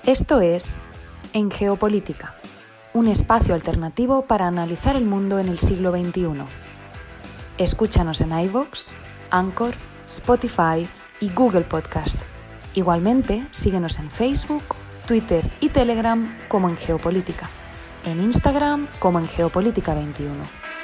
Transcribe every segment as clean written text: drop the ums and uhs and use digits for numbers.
Esto es En Geopolítica, un espacio alternativo para analizar el mundo en el siglo XXI. Escúchanos en iVoox, Anchor, Spotify y Google Podcast. Igualmente, síguenos en Facebook, Twitter y Telegram como En Geopolítica, en Instagram como En Geopolítica 21.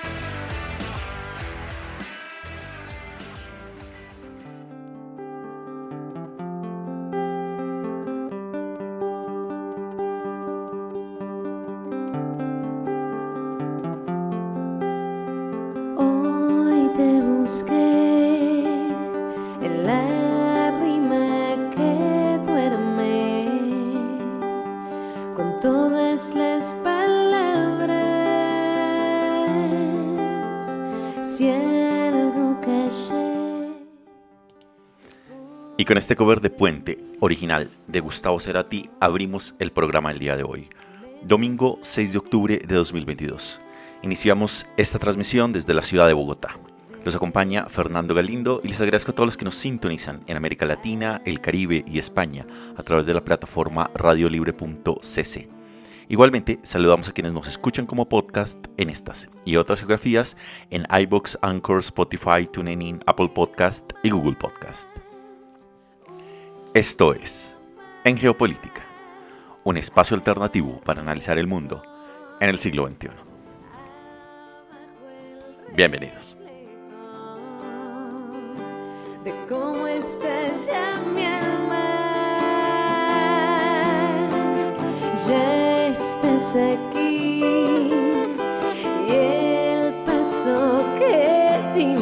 Y con este cover de Puente, original de Gustavo Cerati, abrimos el programa del día de hoy, domingo 6 de octubre de 2022. Iniciamos esta transmisión desde la ciudad de Bogotá. Los acompaña Fernando Galindo y les agradezco a todos los que nos sintonizan en América Latina, el Caribe y España a través de la plataforma radiolibre.cc. Igualmente, saludamos a quienes nos escuchan como podcast en estas y otras geografías en iVoox, Anchor, Spotify, TuneIn, Apple Podcast y Google Podcast. Esto es En Geopolítica, un espacio alternativo para analizar el mundo en el siglo XXI. Bienvenidos. De cómo está ya mi alma, ya estás aquí y el paso que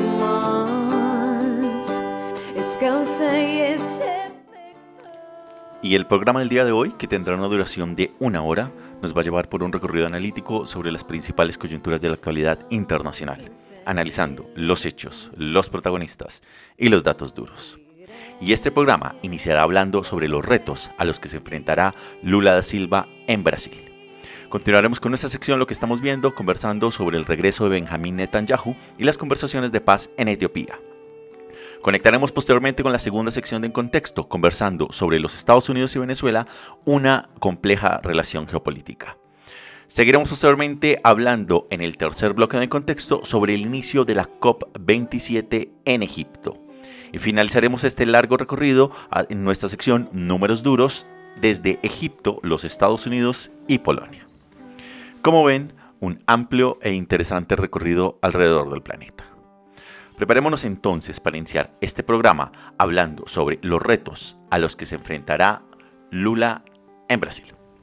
dimos es causa y es efecto. Y el programa del día de hoy, que tendrá una duración de 1 hora, nos va a llevar por un recorrido analítico sobre las principales coyunturas de la actualidad internacional, analizando los hechos, los protagonistas y los datos duros. Y este programa iniciará hablando sobre los retos a los que se enfrentará Lula da Silva en Brasil. Continuaremos con nuestra sección Lo que estamos viendo, conversando sobre el regreso de Benjamín Netanyahu y las conversaciones de paz en Etiopía. Conectaremos posteriormente con la segunda sección de En Contexto, conversando sobre los Estados Unidos y Venezuela, una compleja relación geopolítica. Seguiremos posteriormente hablando en el tercer bloque de En Contexto sobre el inicio de la COP27 en Egipto. Y finalizaremos este largo recorrido en nuestra sección Números Duros desde Egipto, los Estados Unidos y Polonia. Como ven, un amplio e interesante recorrido alrededor del planeta. Preparémonos entonces para iniciar este programa hablando sobre los retos a los que se enfrentará Lula en Brasil.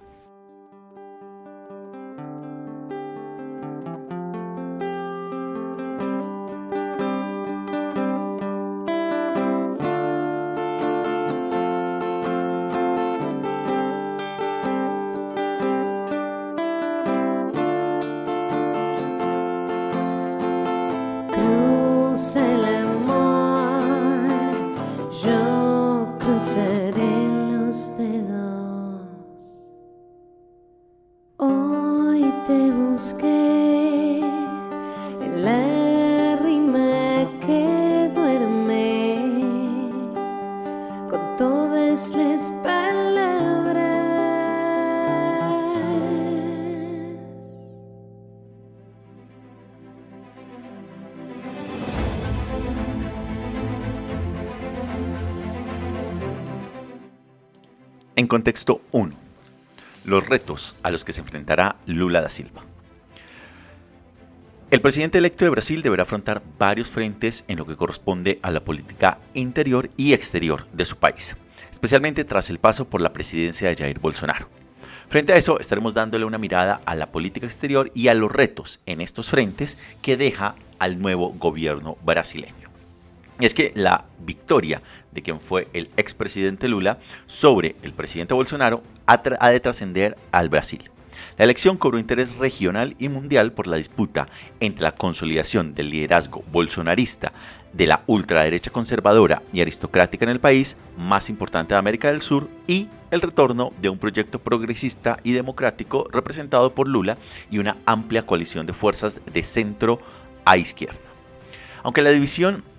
En contexto 1. Los retos a los que se enfrentará Lula da Silva. El presidente electo de Brasil deberá afrontar varios frentes en lo que corresponde a la política interior y exterior de su país, especialmente tras el paso por la presidencia de Jair Bolsonaro. Frente a eso, estaremos dándole una mirada a la política exterior y a los retos en estos frentes que deja al nuevo gobierno brasileño. Y es que la victoria de quien fue el expresidente Lula sobre el presidente Bolsonaro ha de trascender al Brasil. La elección cobró interés regional y mundial por la disputa entre la consolidación del liderazgo bolsonarista de la ultraderecha conservadora y aristocrática en el país más importante de América del Sur y el retorno de un proyecto progresista y democrático representado por Lula y una amplia coalición de fuerzas de centro a izquierda. Aunque la división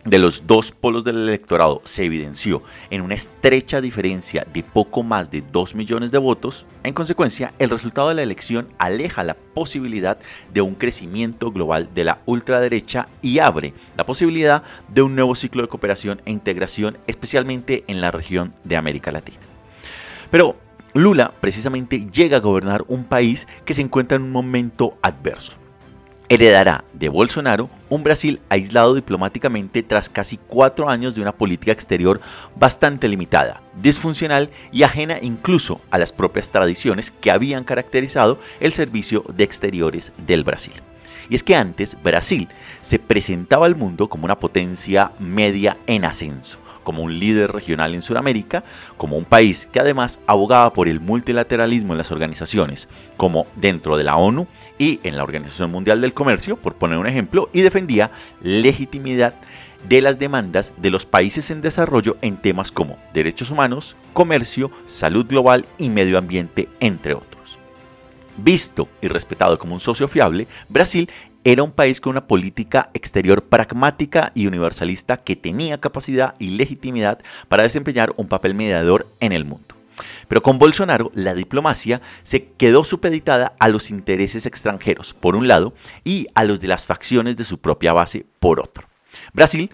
de los dos polos del electorado se evidenció en una estrecha diferencia de poco más de 2 millones de votos, en consecuencia, el resultado de la elección aleja la posibilidad de un crecimiento global de la ultraderecha y abre la posibilidad de un nuevo ciclo de cooperación e integración, especialmente en la región de América Latina. Pero Lula precisamente llega a gobernar un país que se encuentra en un momento adverso. Heredará de Bolsonaro un Brasil aislado diplomáticamente tras casi 4 años de una política exterior bastante limitada, disfuncional y ajena incluso a las propias tradiciones que habían caracterizado el servicio de exteriores del Brasil. Y es que antes Brasil se presentaba al mundo como una potencia media en ascenso, como un líder regional en Sudamérica, como un país que además abogaba por el multilateralismo en las organizaciones, como dentro de la ONU y en la Organización Mundial del Comercio, por poner un ejemplo, y defendía legitimidad de las demandas de los países en desarrollo en temas como derechos humanos, comercio, salud global y medio ambiente, entre otros. Visto y respetado como un socio fiable, Brasil era un país con una política exterior pragmática y universalista que tenía capacidad y legitimidad para desempeñar un papel mediador en el mundo. Pero con Bolsonaro, la diplomacia se quedó supeditada a los intereses extranjeros, por un lado, y a los de las facciones de su propia base, por otro. Brasil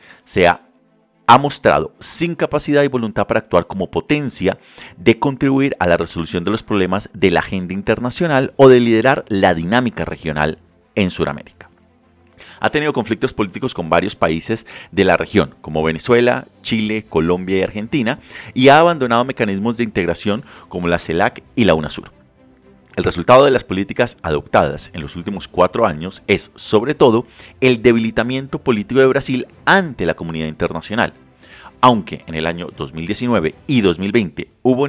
ha mostrado sin capacidad y voluntad para actuar como potencia de contribuir a la resolución de los problemas de la agenda internacional o de liderar la dinámica regional en Sudamérica. Ha tenido conflictos políticos con varios países de la región, como Venezuela, Chile, Colombia y Argentina, y ha abandonado mecanismos de integración como la CELAC y la UNASUR. El resultado de las políticas adoptadas en los últimos 4 años es, sobre todo, el debilitamiento político de Brasil ante la comunidad internacional. Aunque en el año 2019 y 2020 hubo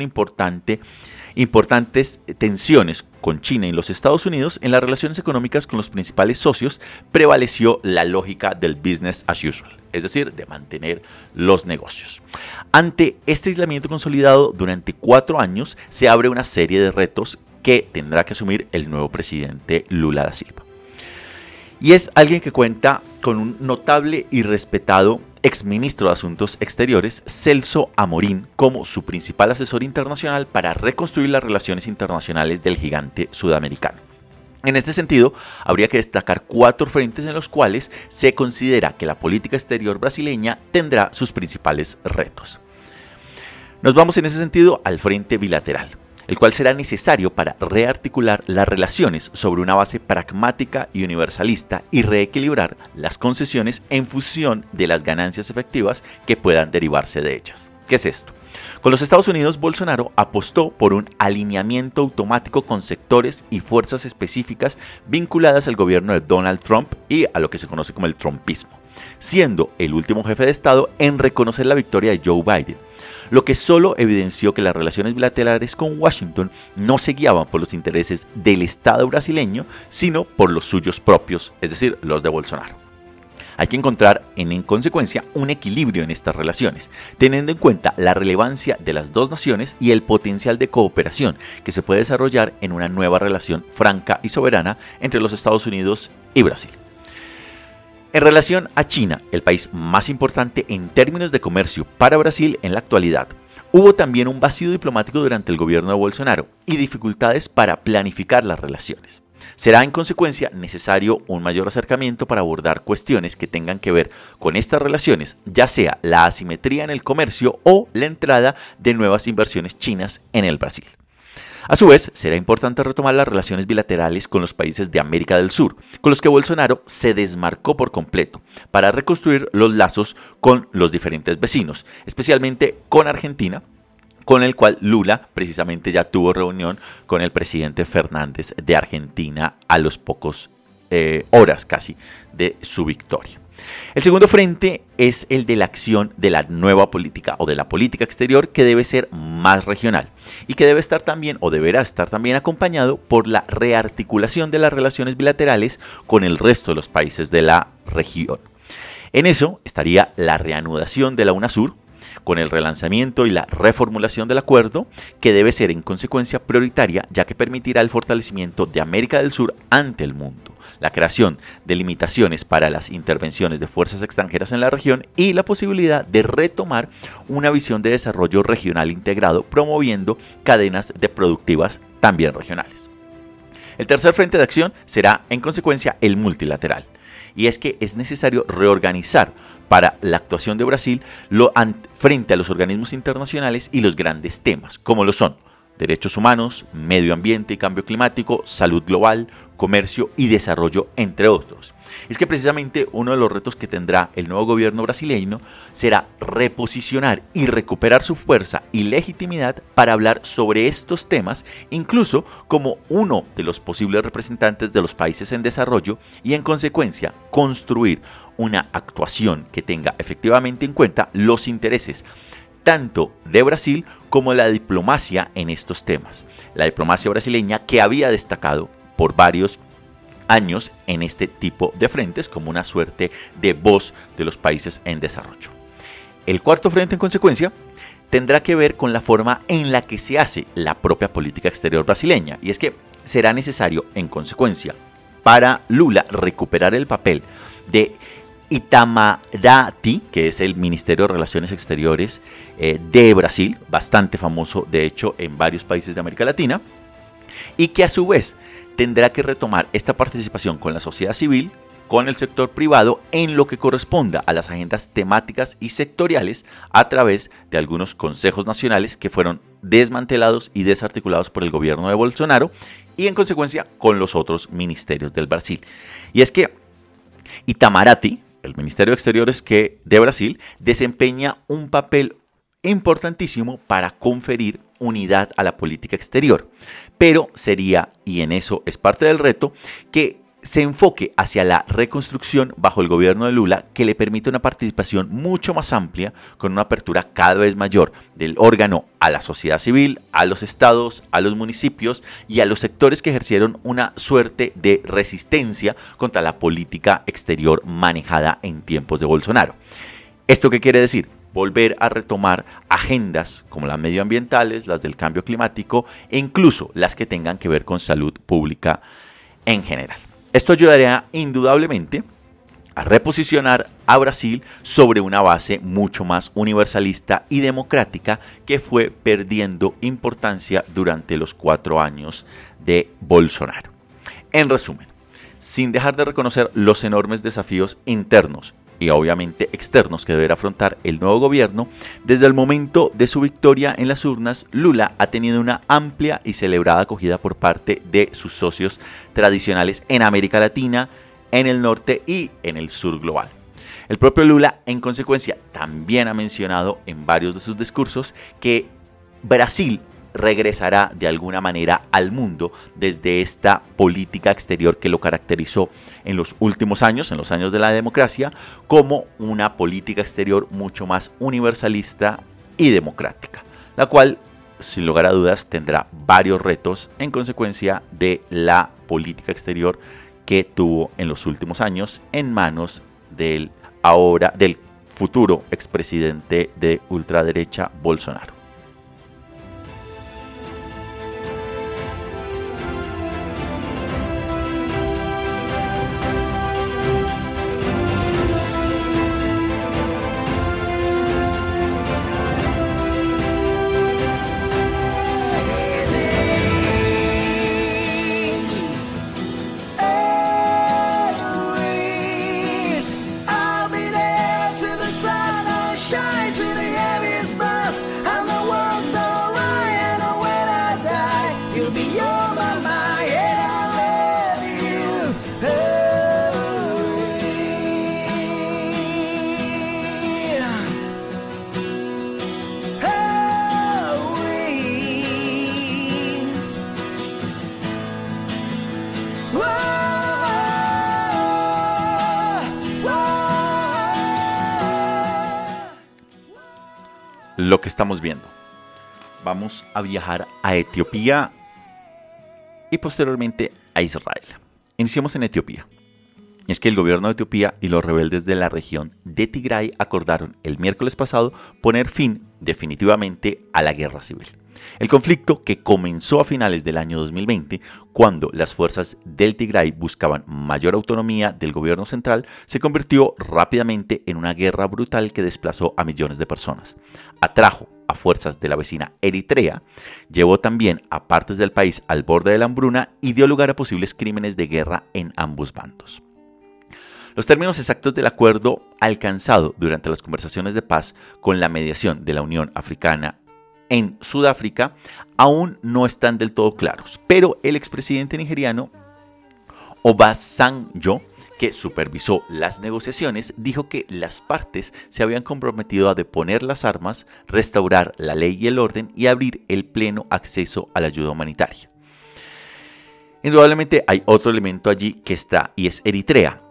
importantes tensiones con China y los Estados Unidos, en las relaciones económicas con los principales socios prevaleció la lógica del business as usual, es decir, de mantener los negocios. Ante este aislamiento consolidado durante 4 años, se abre una serie de retos que tendrá que asumir el nuevo presidente Lula da Silva. Y es alguien que cuenta con un notable y respetado exministro de Asuntos Exteriores, Celso Amorín, como su principal asesor internacional para reconstruir las relaciones internacionales del gigante sudamericano. En este sentido, habría que destacar 4 frentes en los cuales se considera que la política exterior brasileña tendrá sus principales retos. Nos vamos en ese sentido al frente bilateral, el cual será necesario para rearticular las relaciones sobre una base pragmática y universalista y reequilibrar las concesiones en función de las ganancias efectivas que puedan derivarse de ellas. ¿Qué es esto? Con los Estados Unidos, Bolsonaro apostó por un alineamiento automático con sectores y fuerzas específicas vinculadas al gobierno de Donald Trump y a lo que se conoce como el trumpismo, siendo el último jefe de Estado en reconocer la victoria de Joe Biden, lo que solo evidenció que las relaciones bilaterales con Washington no se guiaban por los intereses del Estado brasileño, sino por los suyos propios, es decir, los de Bolsonaro. Hay que encontrar, en consecuencia, un equilibrio en estas relaciones, teniendo en cuenta la relevancia de las dos naciones y el potencial de cooperación que se puede desarrollar en una nueva relación franca y soberana entre los Estados Unidos y Brasil. En relación a China, el país más importante en términos de comercio para Brasil en la actualidad, hubo también un vacío diplomático durante el gobierno de Bolsonaro y dificultades para planificar las relaciones. Será en consecuencia necesario un mayor acercamiento para abordar cuestiones que tengan que ver con estas relaciones, ya sea la asimetría en el comercio o la entrada de nuevas inversiones chinas en el Brasil. A su vez, será importante retomar las relaciones bilaterales con los países de América del Sur, con los que Bolsonaro se desmarcó por completo, para reconstruir los lazos con los diferentes vecinos, especialmente con Argentina, con el cual Lula precisamente ya tuvo reunión con el presidente Fernández de Argentina a los pocos horas casi de su victoria. El segundo frente es el de la acción de la nueva política o de la política exterior, que debe ser más regional y que debe estar también o deberá estar también acompañado por la rearticulación de las relaciones bilaterales con el resto de los países de la región. En eso estaría la reanudación de la UNASUR, con el relanzamiento y la reformulación del acuerdo, que debe ser en consecuencia prioritaria, ya que permitirá el fortalecimiento de América del Sur ante el mundo, la creación de limitaciones para las intervenciones de fuerzas extranjeras en la región y la posibilidad de retomar una visión de desarrollo regional integrado, promoviendo cadenas de productivas también regionales. El tercer frente de acción será, en consecuencia, el multilateral. Y es que es necesario reorganizar para la actuación de Brasil frente a los organismos internacionales y los grandes temas, como lo son derechos humanos, medio ambiente y cambio climático, salud global, comercio y desarrollo, entre otros. Es que precisamente uno de los retos que tendrá el nuevo gobierno brasileño será reposicionar y recuperar su fuerza y legitimidad para hablar sobre estos temas, incluso como uno de los posibles representantes de los países en desarrollo y, en consecuencia, construir una actuación que tenga efectivamente en cuenta los intereses tanto de Brasil como la diplomacia en estos temas. La diplomacia brasileña, que había destacado por varios años en este tipo de frentes como una suerte de voz de los países en desarrollo. El cuarto frente, en consecuencia, tendrá que ver con la forma en la que se hace la propia política exterior brasileña. Y es que será necesario, en consecuencia, para Lula recuperar el papel de Itamaraty, que es el Ministerio de Relaciones Exteriores de Brasil, bastante famoso de hecho en varios países de América Latina, y que a su vez tendrá que retomar esta participación con la sociedad civil, con el sector privado, en lo que corresponda a las agendas temáticas y sectoriales a través de algunos consejos nacionales que fueron desmantelados y desarticulados por el gobierno de Bolsonaro y, en consecuencia, con los otros ministerios del Brasil. Y es que Itamaraty, el Ministerio de Exteriores de Brasil, desempeña un papel importantísimo para conferir unidad a la política exterior. Pero sería, y en eso es parte del reto, que se enfoque hacia la reconstrucción bajo el gobierno de Lula, que le permite una participación mucho más amplia, con una apertura cada vez mayor del órgano a la sociedad civil, a los estados, a los municipios y a los sectores que ejercieron una suerte de resistencia contra la política exterior manejada en tiempos de Bolsonaro. ¿Esto qué quiere decir? Volver a retomar agendas como las medioambientales, las del cambio climático e incluso las que tengan que ver con salud pública en general. Esto ayudaría indudablemente a reposicionar a Brasil sobre una base mucho más universalista y democrática que fue perdiendo importancia durante los 4 años de Bolsonaro. En resumen, sin dejar de reconocer los enormes desafíos internos y obviamente externos que deberá afrontar el nuevo gobierno, desde el momento de su victoria en las urnas, Lula ha tenido una amplia y celebrada acogida por parte de sus socios tradicionales en América Latina, en el norte y en el sur global. El propio Lula, en consecuencia, también ha mencionado en varios de sus discursos que Brasil regresará de alguna manera al mundo desde esta política exterior que lo caracterizó en los últimos años, en los años de la democracia, como una política exterior mucho más universalista y democrática, la cual, sin lugar a dudas, tendrá varios retos en consecuencia de la política exterior que tuvo en los últimos años en manos del futuro expresidente de ultraderecha Bolsonaro. Lo que estamos viendo. Vamos a viajar a Etiopía y posteriormente a Israel. Iniciamos en Etiopía. Es que el gobierno de Etiopía y los rebeldes de la región de Tigray acordaron el miércoles pasado poner fin definitivamente a la guerra civil. El conflicto, que comenzó a finales del año 2020, cuando las fuerzas del Tigray buscaban mayor autonomía del gobierno central, se convirtió rápidamente en una guerra brutal que desplazó a millones de personas. Atrajo a fuerzas de la vecina Eritrea, llevó también a partes del país al borde de la hambruna y dio lugar a posibles crímenes de guerra en ambos bandos. Los términos exactos del acuerdo alcanzado durante las conversaciones de paz con la mediación de la Unión Africana en Sudáfrica aún no están del todo claros, pero el expresidente nigeriano Obasanjo, que supervisó las negociaciones, dijo que las partes se habían comprometido a deponer las armas, restaurar la ley y el orden y abrir el pleno acceso a la ayuda humanitaria. Indudablemente hay otro elemento allí que está, y es Eritrea,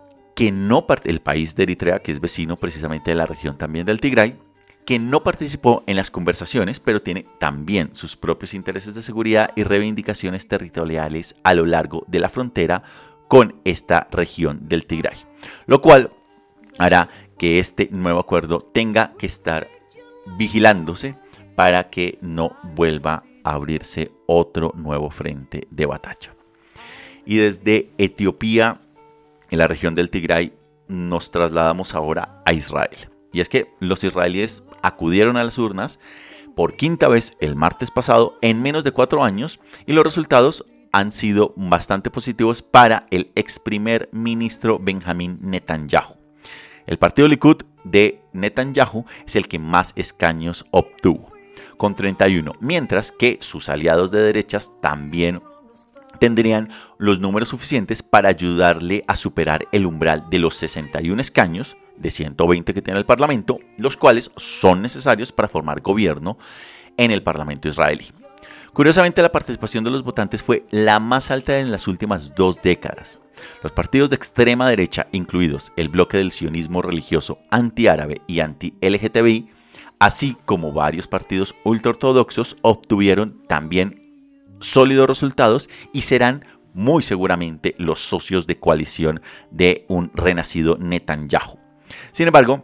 el país de Eritrea, que es vecino precisamente de la región también del Tigray, que no participó en las conversaciones, pero tiene también sus propios intereses de seguridad y reivindicaciones territoriales a lo largo de la frontera con esta región del Tigray, lo cual hará que este nuevo acuerdo tenga que estar vigilándose para que no vuelva a abrirse otro nuevo frente de batalla. Y desde Etiopía, en la región del Tigray, nos trasladamos ahora a Israel. Y es que los israelíes acudieron a las urnas por quinta vez el martes pasado en menos de 4 años y los resultados han sido bastante positivos para el ex primer ministro Benjamín Netanyahu. El partido Likud de Netanyahu es el que más escaños obtuvo, con 31, mientras que sus aliados de derechas también tendrían los números suficientes para ayudarle a superar el umbral de los 61 escaños de 120 que tiene el Parlamento, los cuales son necesarios para formar gobierno en el Parlamento israelí. Curiosamente, la participación de los votantes fue la más alta en las últimas 2 décadas. Los partidos de extrema derecha, incluidos el bloque del sionismo religioso antiárabe y anti-LGTBI, así como varios partidos ultraortodoxos, obtuvieron también sólidos resultados y serán muy seguramente los socios de coalición de un renacido Netanyahu. Sin embargo,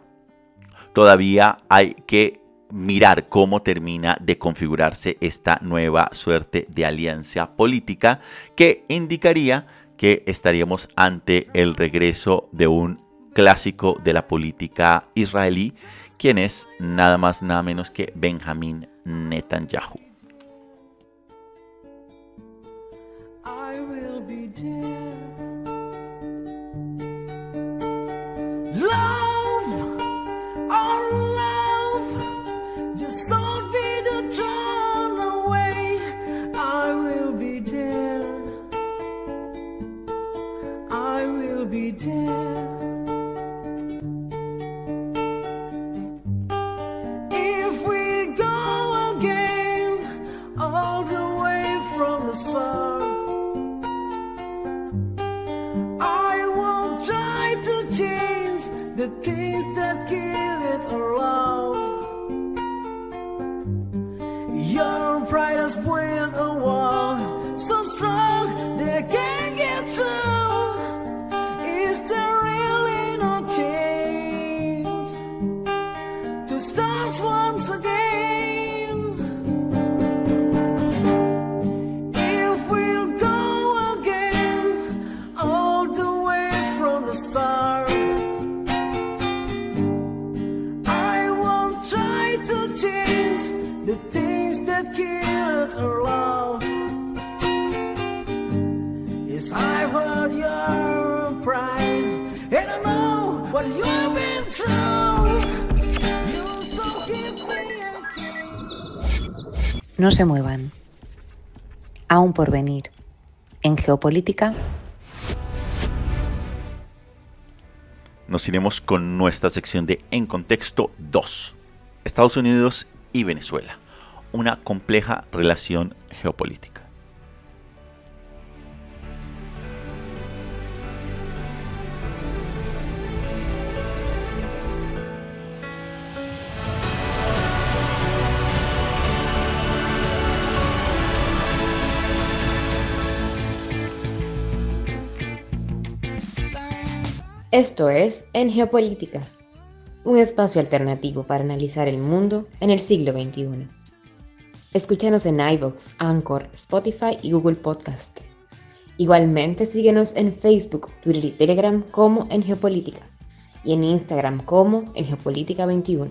todavía hay que mirar cómo termina de configurarse esta nueva suerte de alianza política que indicaría que estaríamos ante el regreso de un clásico de la política israelí, quien es nada más nada menos que Benjamín Netanyahu. The things that kill it around. Your pride has built a wall so strong they can't get through. Is there really no change to start once again? If we'll go again all the way from the start. The things that killed our love. Yes, I've heard your pride, and I know what you've been through. You so give me a chance. No se muevan. Aún por venir. En Geopolítica. Nos iremos con nuestra sección de En Contexto 2. Estados Unidos y Venezuela, una compleja relación geopolítica. Esto es En Geopolítica, un espacio alternativo para analizar el mundo en el siglo XXI. Escúchanos en iVoox, Anchor, Spotify y Google Podcast. Igualmente síguenos en Facebook, Twitter y Telegram como En Geopolítica y en Instagram como En Geopolítica 21.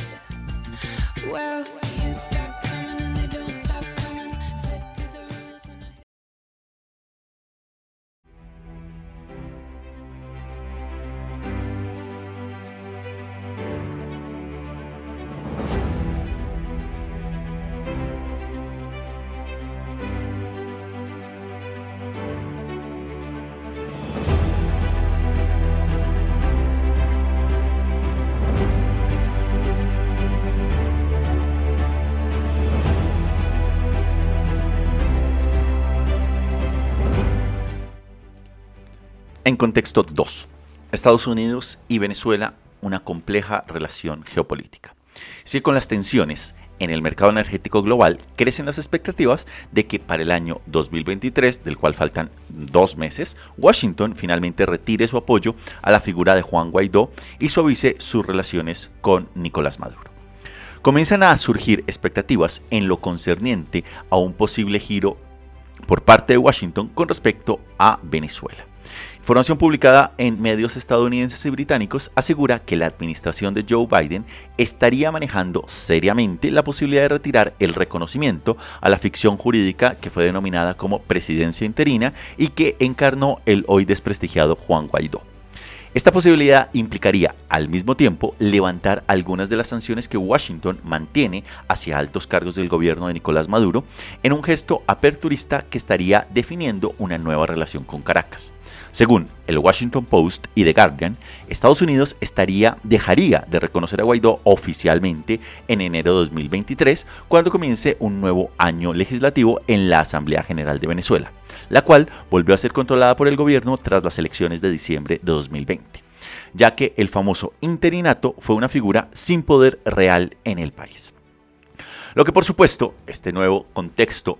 En contexto 2. Estados Unidos y Venezuela, una compleja relación geopolítica. Si con las tensiones en el mercado energético global crecen las expectativas de que para el año 2023, del cual faltan 2 meses, Washington finalmente retire su apoyo a la figura de Juan Guaidó y suavice sus relaciones con Nicolás Maduro. Comienzan a surgir expectativas en lo concerniente a un posible giro por parte de Washington con respecto a Venezuela. Información publicada en medios estadounidenses y británicos asegura que la administración de Joe Biden estaría manejando seriamente la posibilidad de retirar el reconocimiento a la ficción jurídica que fue denominada como presidencia interina y que encarnó el hoy desprestigiado Juan Guaidó. Esta posibilidad implicaría, al mismo tiempo, levantar algunas de las sanciones que Washington mantiene hacia altos cargos del gobierno de Nicolás Maduro en un gesto aperturista que estaría definiendo una nueva relación con Caracas. Según el Washington Post y The Guardian, Estados Unidos dejaría de reconocer a Guaidó oficialmente en enero de 2023, cuando comience un nuevo año legislativo en la Asamblea General de Venezuela, la cual volvió a ser controlada por el gobierno tras las elecciones de diciembre de 2020, ya que el famoso interinato fue una figura sin poder real en el país. Lo que por supuesto este nuevo contexto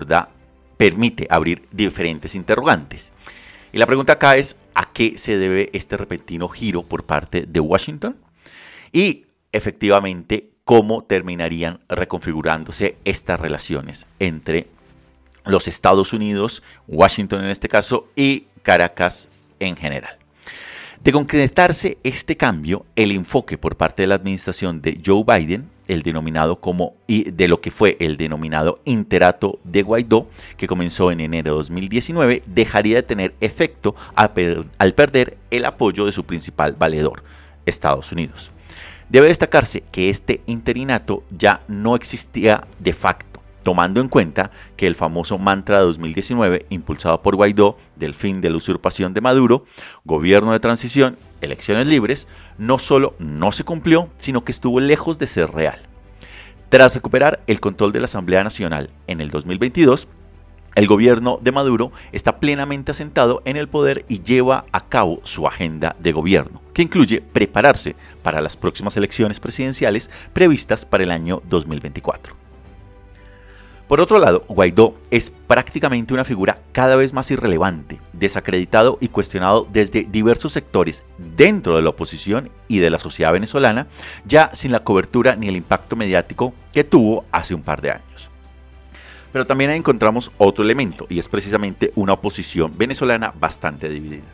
permite abrir diferentes interrogantes. Y la pregunta acá es, ¿a qué se debe este repentino giro por parte de Washington? Y efectivamente, ¿cómo terminarían reconfigurándose estas relaciones entre los Estados Unidos, Washington en este caso, y Caracas en general? De concretarse este cambio, el enfoque por parte de la administración de Joe Biden, de lo que fue el denominado interato de Guaidó, que comenzó en enero de 2019, dejaría de tener efecto al perder el apoyo de su principal valedor, Estados Unidos. Debe destacarse que este interinato ya no existía de facto, tomando en cuenta que el famoso mantra de 2019, impulsado por Guaidó, del fin de la usurpación de Maduro, gobierno de transición, elecciones libres, no solo no se cumplió, sino que estuvo lejos de ser real. Tras recuperar el control de la Asamblea Nacional en el 2022, el gobierno de Maduro está plenamente asentado en el poder y lleva a cabo su agenda de gobierno, que incluye prepararse para las próximas elecciones presidenciales previstas para el año 2024. Por otro lado, Guaidó es prácticamente una figura cada vez más irrelevante, desacreditado y cuestionado desde diversos sectores dentro de la oposición y de la sociedad venezolana, ya sin la cobertura ni el impacto mediático que tuvo hace un par de años. Pero también encontramos otro elemento, y es precisamente una oposición venezolana bastante dividida.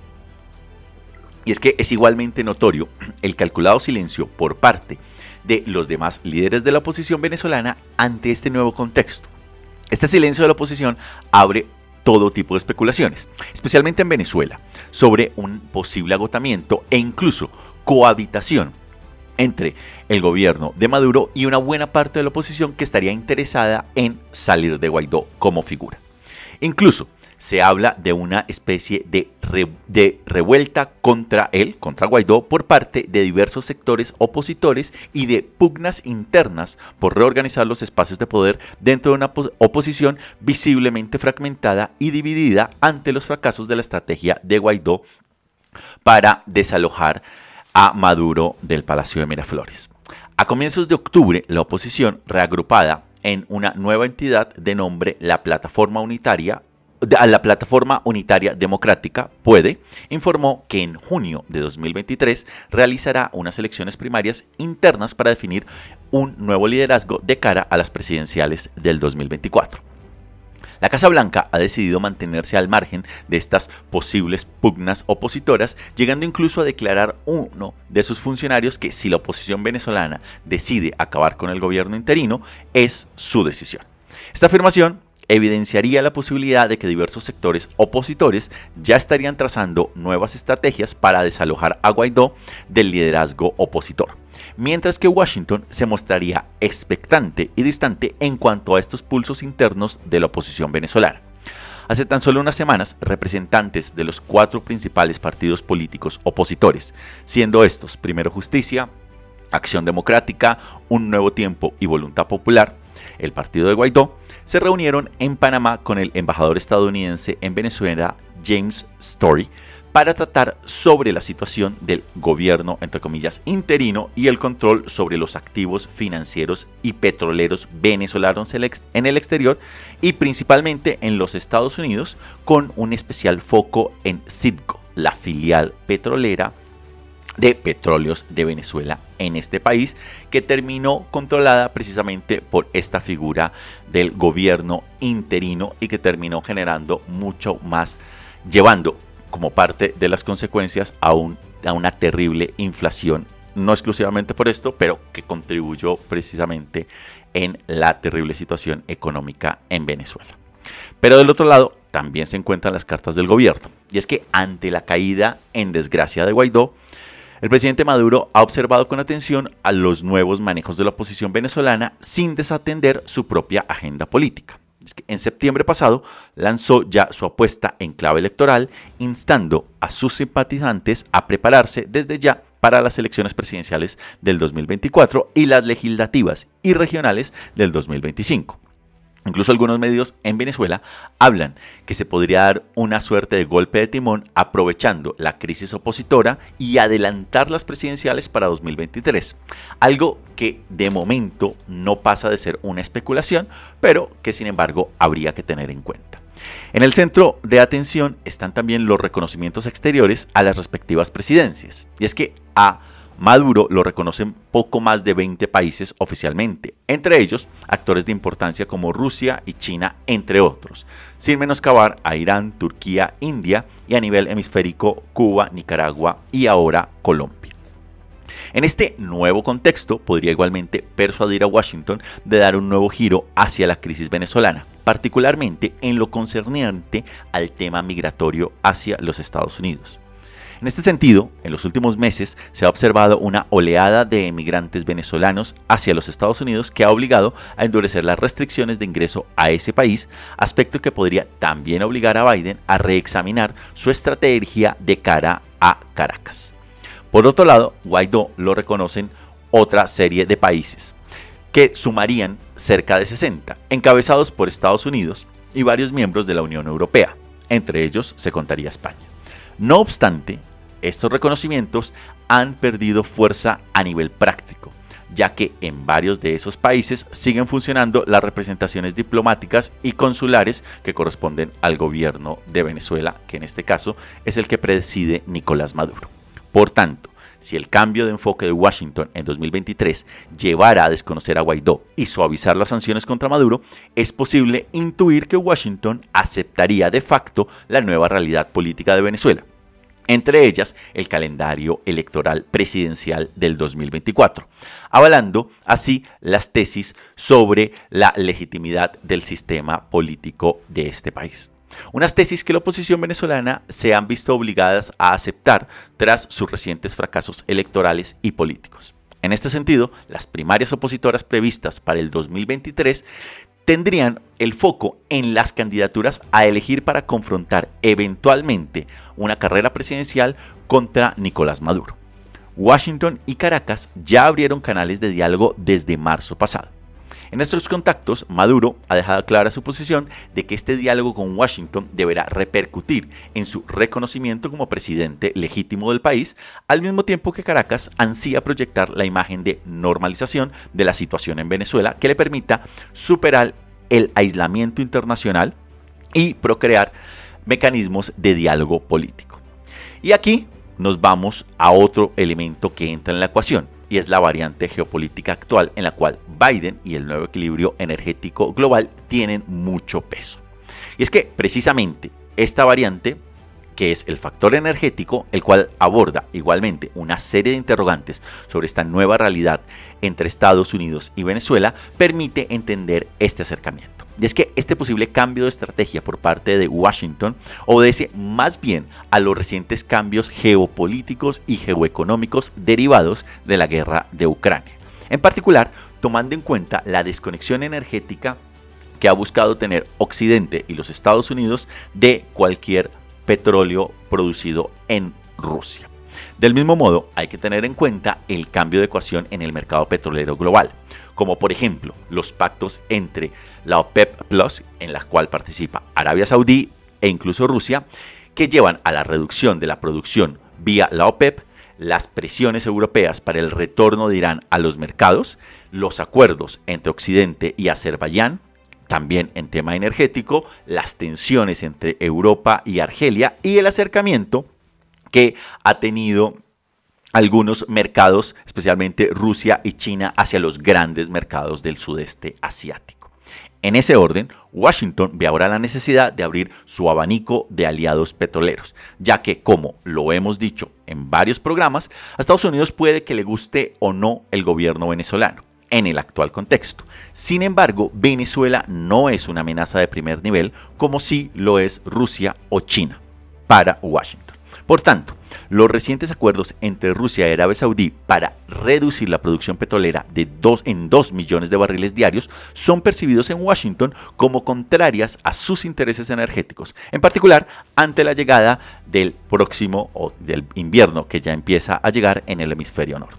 Y es que es igualmente notorio el calculado silencio por parte de los demás líderes de la oposición venezolana ante este nuevo contexto. Este silencio de la oposición abre todo tipo de especulaciones, especialmente en Venezuela, sobre un posible agotamiento e incluso cohabitación entre el gobierno de Maduro y una buena parte de la oposición que estaría interesada en salir de Guaidó como figura. Incluso se habla de una especie de revuelta contra Guaidó, por parte de diversos sectores opositores y de pugnas internas por reorganizar los espacios de poder dentro de una oposición visiblemente fragmentada y dividida ante los fracasos de la estrategia de Guaidó para desalojar a Maduro del Palacio de Miraflores. A comienzos de octubre, la oposición, reagrupada en una nueva entidad de nombre la Plataforma Unitaria Democrática, PUEDE, informó que en junio de 2023 realizará unas elecciones primarias internas para definir un nuevo liderazgo de cara a las presidenciales del 2024. La Casa Blanca ha decidido mantenerse al margen de estas posibles pugnas opositoras, llegando incluso a declarar uno de sus funcionarios que si la oposición venezolana decide acabar con el gobierno interino, es su decisión. Esta afirmación evidenciaría la posibilidad de que diversos sectores opositores ya estarían trazando nuevas estrategias para desalojar a Guaidó del liderazgo opositor, mientras que Washington se mostraría expectante y distante en cuanto a estos pulsos internos de la oposición venezolana. Hace tan solo unas semanas, representantes de los 4 principales partidos políticos opositores, siendo estos Primero Justicia, Acción Democrática, Un Nuevo Tiempo y Voluntad Popular, el partido de Guaidó, se reunieron en Panamá con el embajador estadounidense en Venezuela, James Story, para tratar sobre la situación del gobierno, entre comillas, interino y el control sobre los activos financieros y petroleros venezolanos en el exterior y principalmente en los Estados Unidos, con un especial foco en Citgo, la filial petrolera de Petróleos de Venezuela en este país, que terminó controlada precisamente por esta figura del gobierno interino y que terminó generando mucho más, llevando como parte de las consecuencias a una terrible inflación, no exclusivamente por esto, pero que contribuyó precisamente en la terrible situación económica en Venezuela. Pero del otro lado también se encuentran las cartas del gobierno, y es que ante la caída en desgracia de Guaidó, el presidente Maduro ha observado con atención a los nuevos manejos de la oposición venezolana sin desatender su propia agenda política. Es que en septiembre pasado lanzó ya su apuesta en clave electoral, instando a sus simpatizantes a prepararse desde ya para las elecciones presidenciales del 2024 y las legislativas y regionales del 2025. Incluso algunos medios en Venezuela hablan que se podría dar una suerte de golpe de timón aprovechando la crisis opositora y adelantar las presidenciales para 2023. Algo que de momento no pasa de ser una especulación, pero que sin embargo habría que tener en cuenta. En el centro de atención están también los reconocimientos exteriores a las respectivas presidencias. Y es que a Maduro lo reconocen poco más de 20 países oficialmente, entre ellos actores de importancia como Rusia y China, entre otros, sin menoscabar a Irán, Turquía, India y a nivel hemisférico Cuba, Nicaragua y ahora Colombia. En este nuevo contexto podría igualmente persuadir a Washington de dar un nuevo giro hacia la crisis venezolana, particularmente en lo concerniente al tema migratorio hacia los Estados Unidos. En este sentido, en los últimos meses se ha observado una oleada de emigrantes venezolanos hacia los Estados Unidos que ha obligado a endurecer las restricciones de ingreso a ese país, aspecto que podría también obligar a Biden a reexaminar su estrategia de cara a Caracas. Por otro lado, Guaidó lo reconocen otra serie de países, que sumarían cerca de 60, encabezados por Estados Unidos y varios miembros de la Unión Europea. Entre ellos se contaría España. No obstante, estos reconocimientos han perdido fuerza a nivel práctico, ya que en varios de esos países siguen funcionando las representaciones diplomáticas y consulares que corresponden al gobierno de Venezuela, que en este caso es el que preside Nicolás Maduro. Por tanto, si el cambio de enfoque de Washington en 2023 llevara a desconocer a Guaidó y suavizar las sanciones contra Maduro, es posible intuir que Washington aceptaría de facto la nueva realidad política de Venezuela, entre ellas el calendario electoral presidencial del 2024, avalando así las tesis sobre la legitimidad del sistema político de este país. Unas tesis que la oposición venezolana se han visto obligadas a aceptar tras sus recientes fracasos electorales y políticos. En este sentido, las primarias opositoras previstas para el 2023 tendrían el foco en las candidaturas a elegir para confrontar eventualmente una carrera presidencial contra Nicolás Maduro. Washington y Caracas ya abrieron canales de diálogo desde marzo pasado. En estos contactos, Maduro ha dejado clara su posición de que este diálogo con Washington deberá repercutir en su reconocimiento como presidente legítimo del país, al mismo tiempo que Caracas ansía proyectar la imagen de normalización de la situación en Venezuela que le permita superar el aislamiento internacional y procrear mecanismos de diálogo político. Y aquí nos vamos a otro elemento que entra en la ecuación, y es la variante geopolítica actual en la cual Biden y el nuevo equilibrio energético global tienen mucho peso. Y es que precisamente esta variante, que es el factor energético, el cual aborda igualmente una serie de interrogantes sobre esta nueva realidad entre Estados Unidos y Venezuela, permite entender este acercamiento. Y es que este posible cambio de estrategia por parte de Washington obedece más bien a los recientes cambios geopolíticos y geoeconómicos derivados de la guerra de Ucrania. En particular, tomando en cuenta la desconexión energética que ha buscado tener Occidente y los Estados Unidos de cualquier petróleo producido en Rusia. Del mismo modo, hay que tener en cuenta el cambio de ecuación en el mercado petrolero global, como por ejemplo los pactos entre la OPEP Plus, en la cual participa Arabia Saudí e incluso Rusia, que llevan a la reducción de la producción vía la OPEP, las presiones europeas para el retorno de Irán a los mercados, los acuerdos entre Occidente y Azerbaiyán, también en tema energético, las tensiones entre Europa y Argelia y el acercamiento que ha tenido algunos mercados, especialmente Rusia y China, hacia los grandes mercados del sudeste asiático. En ese orden, Washington ve ahora la necesidad de abrir su abanico de aliados petroleros, ya que, como lo hemos dicho en varios programas, a Estados Unidos puede que le guste o no el gobierno venezolano en el actual contexto. Sin embargo, Venezuela no es una amenaza de primer nivel como sí lo es Rusia o China para Washington. Por tanto, los recientes acuerdos entre Rusia y Arabia Saudí para reducir la producción petrolera en 2 millones de barriles diarios son percibidos en Washington como contrarias a sus intereses energéticos, en particular ante la llegada del próximo o del invierno que ya empieza a llegar en el hemisferio norte.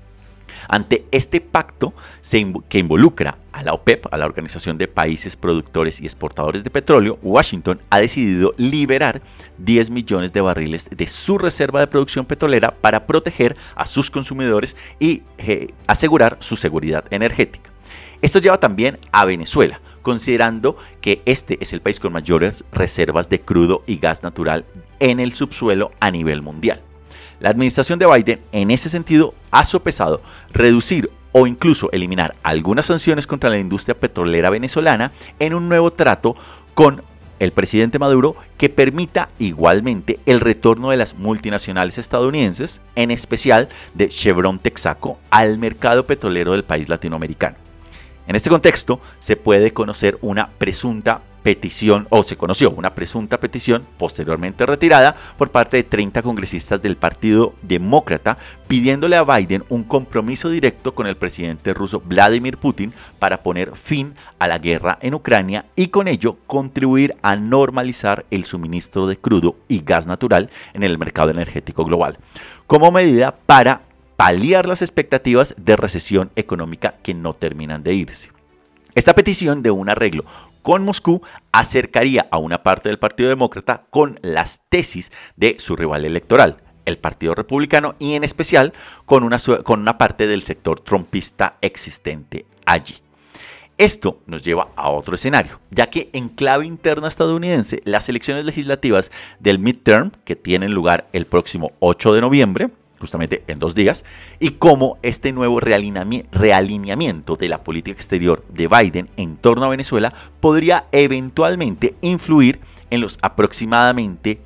Ante este pacto que involucra a la OPEP, a la Organización de Países Productores y Exportadores de Petróleo, Washington ha decidido liberar 10 millones de barriles de su reserva de producción petrolera para proteger a sus consumidores y asegurar su seguridad energética. Esto lleva también a Venezuela, considerando que este es el país con mayores reservas de crudo y gas natural en el subsuelo a nivel mundial. La administración de Biden, en ese sentido, ha sopesado reducir o incluso eliminar algunas sanciones contra la industria petrolera venezolana en un nuevo trato con el presidente Maduro que permita igualmente el retorno de las multinacionales estadounidenses, en especial de Chevron Texaco, al mercado petrolero del país latinoamericano. En este contexto, se puede conocer una presunta petición, o se conoció una presunta petición posteriormente retirada por parte de 30 congresistas del Partido Demócrata pidiéndole a Biden un compromiso directo con el presidente ruso Vladimir Putin para poner fin a la guerra en Ucrania y con ello contribuir a normalizar el suministro de crudo y gas natural en el mercado energético global, como medida para paliar las expectativas de recesión económica que no terminan de irse. Esta petición de un arreglo con Moscú acercaría a una parte del Partido Demócrata con las tesis de su rival electoral, el Partido Republicano, y en especial con una parte del sector trumpista existente allí. Esto nos lleva a otro escenario, ya que en clave interna estadounidense, las elecciones legislativas del midterm, que tienen lugar el próximo 8 de noviembre, justamente en 2 días, y cómo este nuevo realineamiento de la política exterior de Biden en torno a Venezuela podría eventualmente influir en los aproximadamente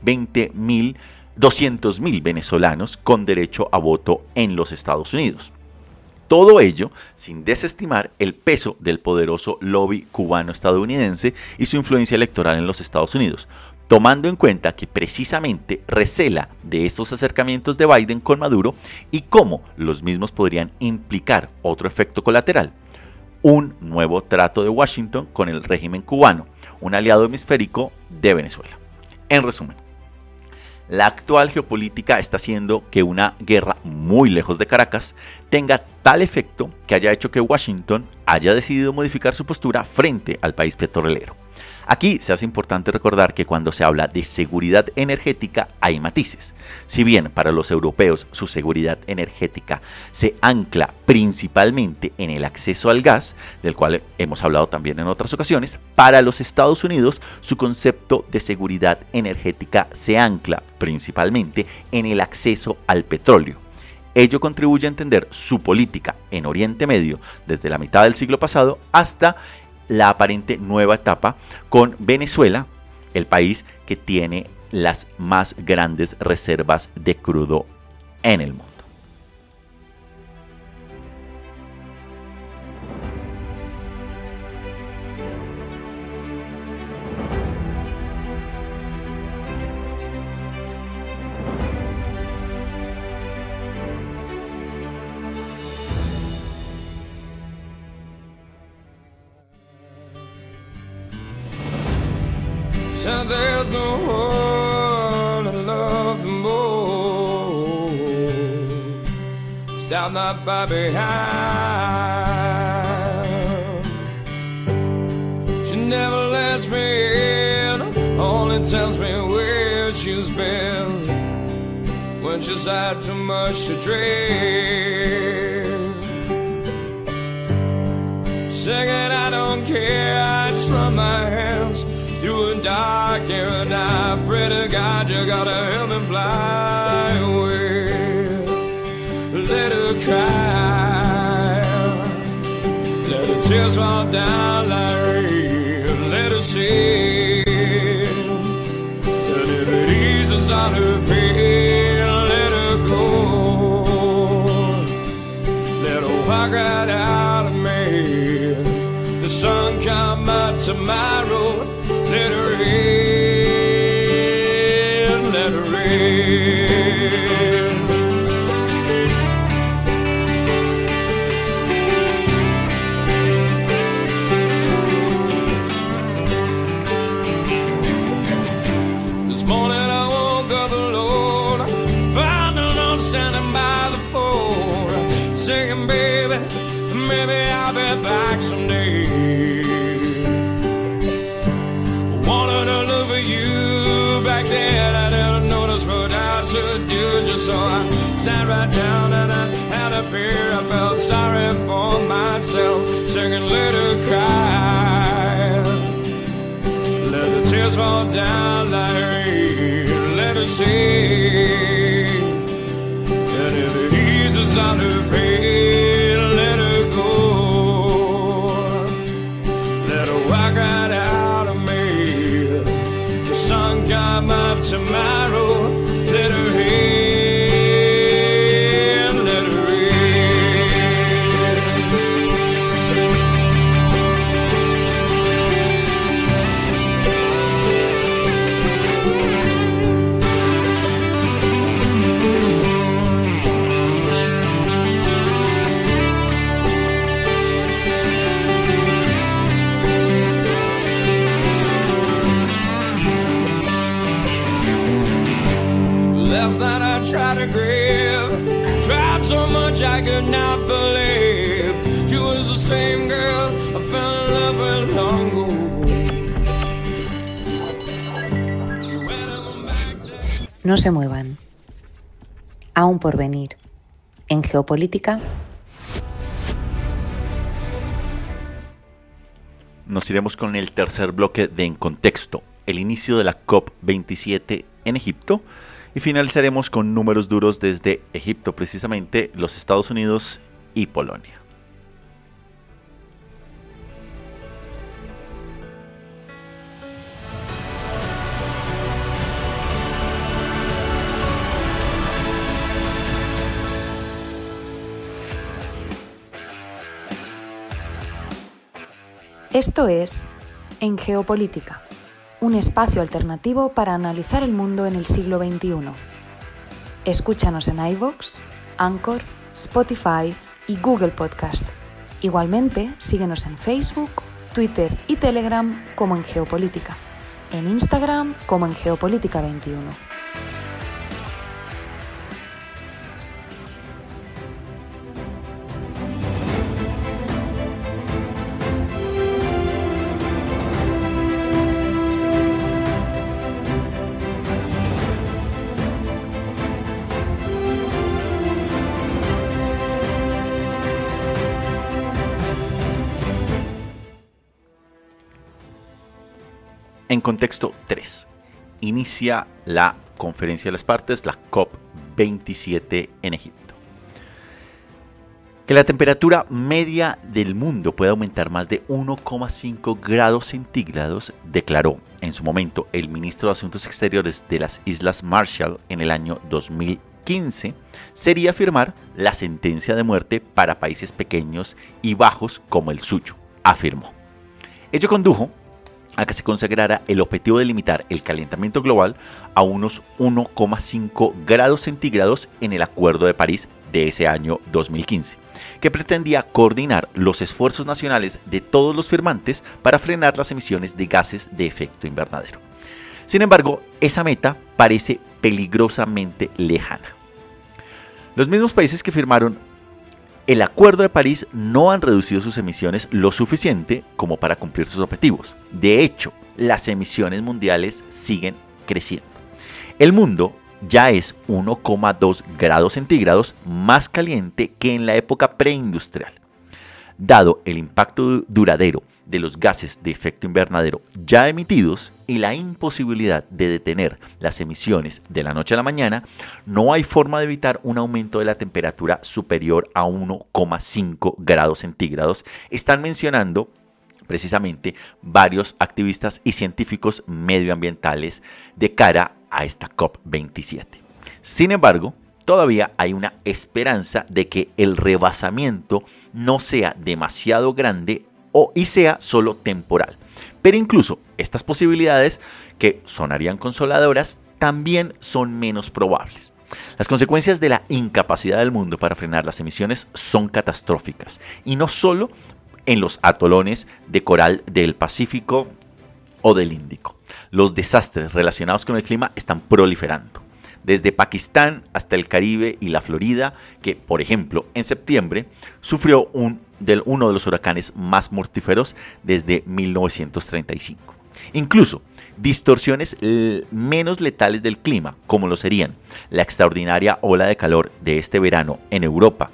200.000 venezolanos con derecho a voto en los Estados Unidos. Todo ello sin desestimar el peso del poderoso lobby cubano-estadounidense y su influencia electoral en los Estados Unidos, tomando en cuenta que precisamente recela de estos acercamientos de Biden con Maduro y cómo los mismos podrían implicar otro efecto colateral: un nuevo trato de Washington con el régimen cubano, un aliado hemisférico de Venezuela. En resumen, la actual geopolítica está haciendo que una guerra muy lejos de Caracas tenga tal efecto que haya hecho que Washington haya decidido modificar su postura frente al país petrolero. Aquí se hace importante recordar que cuando se habla de seguridad energética hay matices. Si bien para los europeos su seguridad energética se ancla principalmente en el acceso al gas, del cual hemos hablado también en otras ocasiones, para los Estados Unidos su concepto de seguridad energética se ancla principalmente en el acceso al petróleo. Ello contribuye a entender su política en Oriente Medio desde la mitad del siglo pasado hasta la aparente nueva etapa con Venezuela, el país que tiene las más grandes reservas de crudo en el mundo. So there's no one I love the most. Stop not far behind. She never lets me in, only tells me where she's been when she's had too much to drink. Singing I don't care, I just run my hands through a dark air and I pray to God you gotta help me fly away. Let her cry, let her tears fall down like rain. Let her sing, and if it eases on her pain, let her go. Let her walk right out of me. The sun come up tomorrow. Let her in, let her in. This morning I woke up alone, found the Lord standing by the phone, singing, baby, maybe I'll be back someday. Back then I didn't notice what I should do. Just so I sat right down and I had a beer. I felt sorry for myself, singing let her cry. Let the tears fall down like rain. Let her sing, and if it eases on her pain, let her go. Let her walk right out of me. The sun come up tomorrow. Let her in, let her last night I tried to grip, tried so much I could not believe she was the same girl I fell in love with long ago. She went on back to... No se muevan. Aún por venir. En Geopolítica. Nos iremos con el tercer bloque de En Contexto, el inicio de la COP27 en Egipto, y finalizaremos con números duros desde Egipto, precisamente los Estados Unidos y Polonia. Esto es En Geopolítica, un espacio alternativo para analizar el mundo en el siglo XXI. Escúchanos en iVoox, Anchor, Spotify y Google Podcast. Igualmente, síguenos en Facebook, Twitter y Telegram como En Geopolítica, en Instagram como En Geopolítica 21. En Contexto 3. Inicia la Conferencia de las Partes, la COP27 en Egipto. Que la temperatura media del mundo puede aumentar más de 1,5 grados centígrados, declaró en su momento el ministro de Asuntos Exteriores de las Islas Marshall en el año 2015, sería firmar la sentencia de muerte para países pequeños y bajos como el suyo, afirmó. Ello condujo a que se consagrara el objetivo de limitar el calentamiento global a unos 1,5 grados centígrados en el Acuerdo de París de ese año 2015, que pretendía coordinar los esfuerzos nacionales de todos los firmantes para frenar las emisiones de gases de efecto invernadero. Sin embargo, esa meta parece peligrosamente lejana. Los mismos países que firmaron el Acuerdo de París no han reducido sus emisiones lo suficiente como para cumplir sus objetivos. De hecho, las emisiones mundiales siguen creciendo. El mundo ya es 1,2 grados centígrados más caliente que en la época preindustrial. Dado el impacto duradero de los gases de efecto invernadero ya emitidos y la imposibilidad de detener las emisiones de la noche a la mañana, no hay forma de evitar un aumento de la temperatura superior a 1,5 grados centígrados, están mencionando precisamente varios activistas y científicos medioambientales de cara a esta COP27. Sin embargo, todavía hay una esperanza de que el rebasamiento no sea demasiado grande y sea solo temporal. Pero incluso estas posibilidades, que sonarían consoladoras, también son menos probables. Las consecuencias de la incapacidad del mundo para frenar las emisiones son catastróficas, y no solo en los atolones de coral del Pacífico o del Índico. Los desastres relacionados con el clima están proliferando. Desde Pakistán hasta el Caribe y la Florida, que, por ejemplo, en septiembre sufrió uno de los huracanes más mortíferos desde 1935. Incluso distorsiones menos letales del clima, como lo serían la extraordinaria ola de calor de este verano en Europa,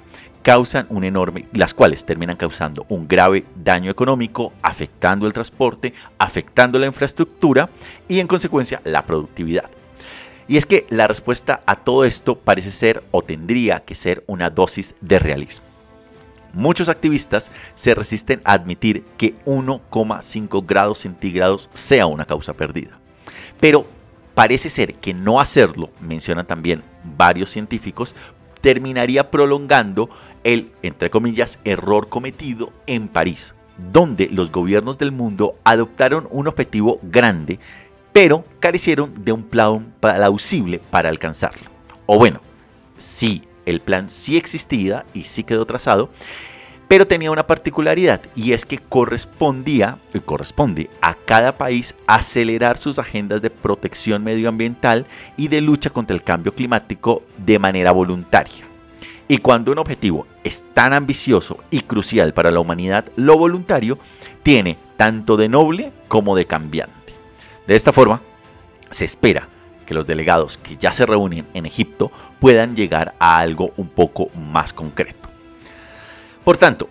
las cuales terminan causando un grave daño económico, afectando el transporte, afectando la infraestructura y, en consecuencia, la productividad. Y es que la respuesta a todo esto parece ser, o tendría que ser, una dosis de realismo. Muchos activistas se resisten a admitir que 1,5 grados centígrados sea una causa perdida. Pero parece ser que no hacerlo, mencionan también varios científicos, terminaría prolongando el, entre comillas, error cometido en París, donde los gobiernos del mundo adoptaron un objetivo grande, pero carecieron de un plan plausible para alcanzarlo. O bueno, sí, el plan sí existía y sí quedó trazado, pero tenía una particularidad, y es que corresponde a cada país acelerar sus agendas de protección medioambiental y de lucha contra el cambio climático de manera voluntaria. Y cuando un objetivo es tan ambicioso y crucial para la humanidad, lo voluntario tiene tanto de noble como de cambiante. De esta forma, se espera que los delegados que ya se reúnen en Egipto puedan llegar a algo un poco más concreto. Por tanto,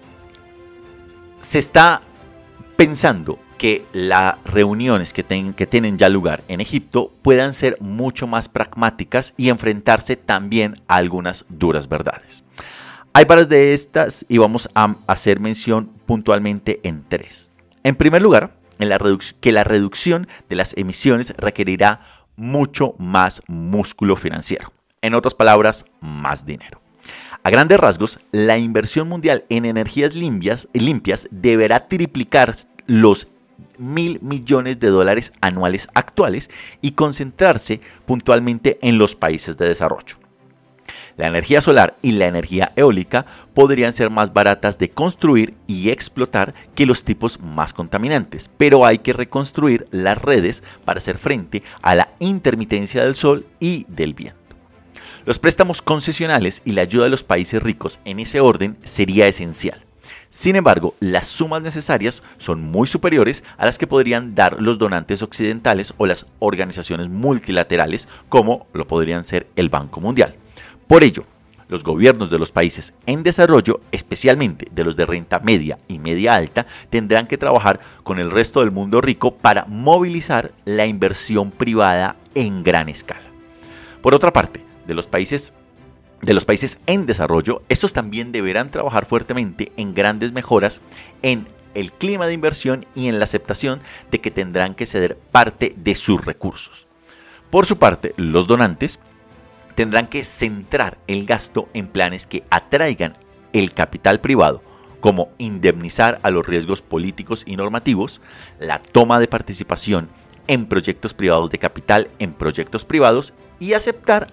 se está pensando que las reuniones que tienen ya lugar en Egipto puedan ser mucho más pragmáticas y enfrentarse también a algunas duras verdades. Hay varias de estas y vamos a hacer mención puntualmente en tres. En primer lugar, que la reducción de las emisiones requerirá mucho más músculo financiero. En otras palabras, más dinero. A grandes rasgos, la inversión mundial en energías limpias deberá triplicar los $1.000 millones anuales actuales y concentrarse puntualmente en los países de desarrollo. La energía solar y la energía eólica podrían ser más baratas de construir y explotar que los tipos más contaminantes, pero hay que reconstruir las redes para hacer frente a la intermitencia del sol y del viento. Los préstamos concesionales y la ayuda de los países ricos en ese orden sería esencial. Sin embargo, las sumas necesarias son muy superiores a las que podrían dar los donantes occidentales o las organizaciones multilaterales, como lo podrían ser el Banco Mundial. Por ello, los gobiernos de los países en desarrollo, especialmente de los de renta media y media alta, tendrán que trabajar con el resto del mundo rico para movilizar la inversión privada en gran escala. Por otra parte, de los países de los países en desarrollo, estos también deberán trabajar fuertemente en grandes mejoras en el clima de inversión y en la aceptación de que tendrán que ceder parte de sus recursos. Por su parte, los donantes tendrán que centrar el gasto en planes que atraigan el capital privado, como indemnizar a los riesgos políticos y normativos, la toma de participación en proyectos privados de capital en proyectos privados y aceptar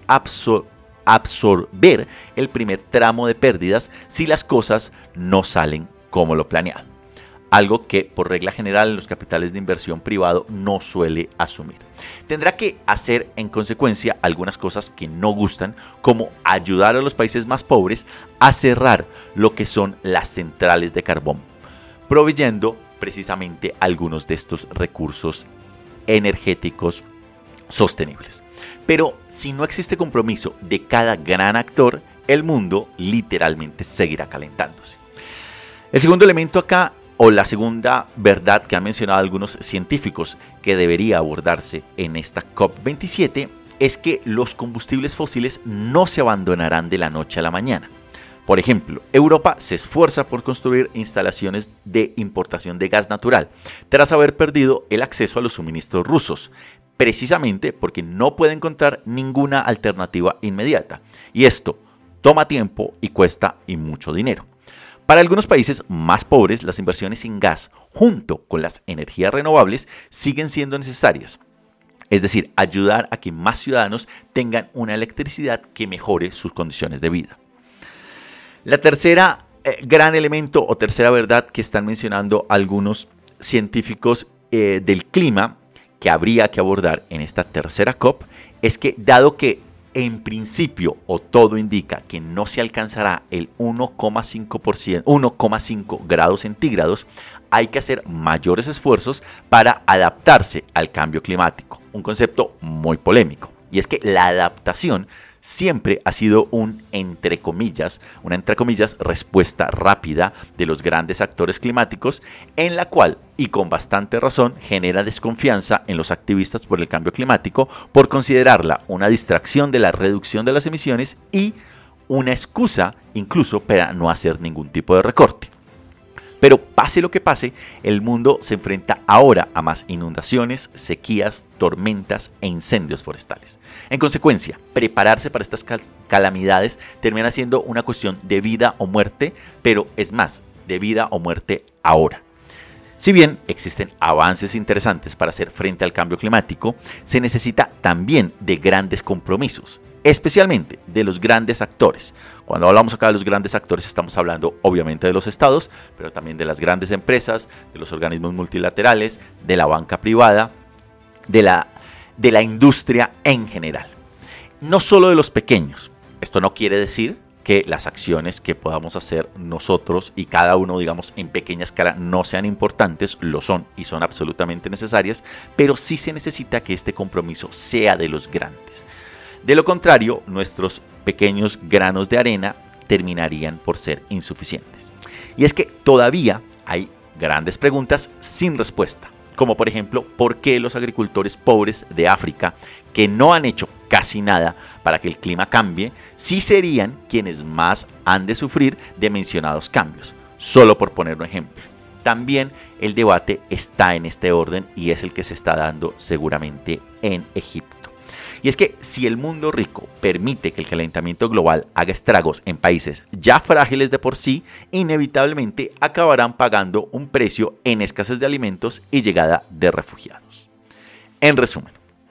absorber el primer tramo de pérdidas si las cosas no salen como lo planeado. Algo que por regla general en los capitales de inversión privado no suele asumir. Tendrá que hacer en consecuencia algunas cosas que no gustan, como ayudar a los países más pobres a cerrar lo que son las centrales de carbón, proveyendo precisamente algunos de estos recursos energéticos sostenibles. Pero si no existe compromiso de cada gran actor, el mundo literalmente seguirá calentándose. El segundo elemento acá, o la segunda verdad que han mencionado algunos científicos que debería abordarse en esta COP27, es que los combustibles fósiles no se abandonarán de la noche a la mañana. Por ejemplo, Europa se esfuerza por construir instalaciones de importación de gas natural, tras haber perdido el acceso a los suministros rusos, precisamente porque no puede encontrar ninguna alternativa inmediata. Y esto toma tiempo y cuesta y mucho dinero. Para algunos países más pobres, las inversiones en gas, junto con las energías renovables, siguen siendo necesarias. Es decir, ayudar a que más ciudadanos tengan una electricidad que mejore sus condiciones de vida. La tercera gran elemento o tercera verdad que están mencionando algunos científicos del clima que habría que abordar en esta tercera COP es que, dado que en principio o todo indica que no se alcanzará el 1,5 grados centígrados, hay que hacer mayores esfuerzos para adaptarse al cambio climático. Un concepto muy polémico. Y es que la adaptación siempre ha sido una entre comillas, respuesta rápida de los grandes actores climáticos, en la cual, y con bastante razón, genera desconfianza en los activistas por el cambio climático por considerarla una distracción de la reducción de las emisiones y una excusa incluso para no hacer ningún tipo de recorte. Pero pase lo que pase, el mundo se enfrenta ahora a más inundaciones, sequías, tormentas e incendios forestales. En consecuencia, prepararse para estas calamidades termina siendo una cuestión de vida o muerte, pero es más, de vida o muerte ahora. Si bien existen avances interesantes para hacer frente al cambio climático, se necesita también de grandes compromisos, especialmente de los grandes actores. Cuando hablamos acá de los grandes actores estamos hablando obviamente de los estados, pero también de las grandes empresas, de los organismos multilaterales, de la banca privada, de la industria en general. No solo de los pequeños. Esto no quiere decir que las acciones que podamos hacer nosotros y cada uno, digamos, en pequeña escala no sean importantes, lo son y son absolutamente necesarias, pero sí se necesita que este compromiso sea de los grandes. De lo contrario, nuestros pequeños granos de arena terminarían por ser insuficientes. Y es que todavía hay grandes preguntas sin respuesta, como por ejemplo, ¿por qué los agricultores pobres de África, que no han hecho casi nada para que el clima cambie, sí serían quienes más han de sufrir de mencionados cambios? Solo por poner un ejemplo. También el debate está en este orden y es el que se está dando seguramente en Egipto. Y es que si el mundo rico permite que el calentamiento global haga estragos en países ya frágiles de por sí, inevitablemente acabarán pagando un precio en escasez de alimentos y llegada de refugiados. En resumen,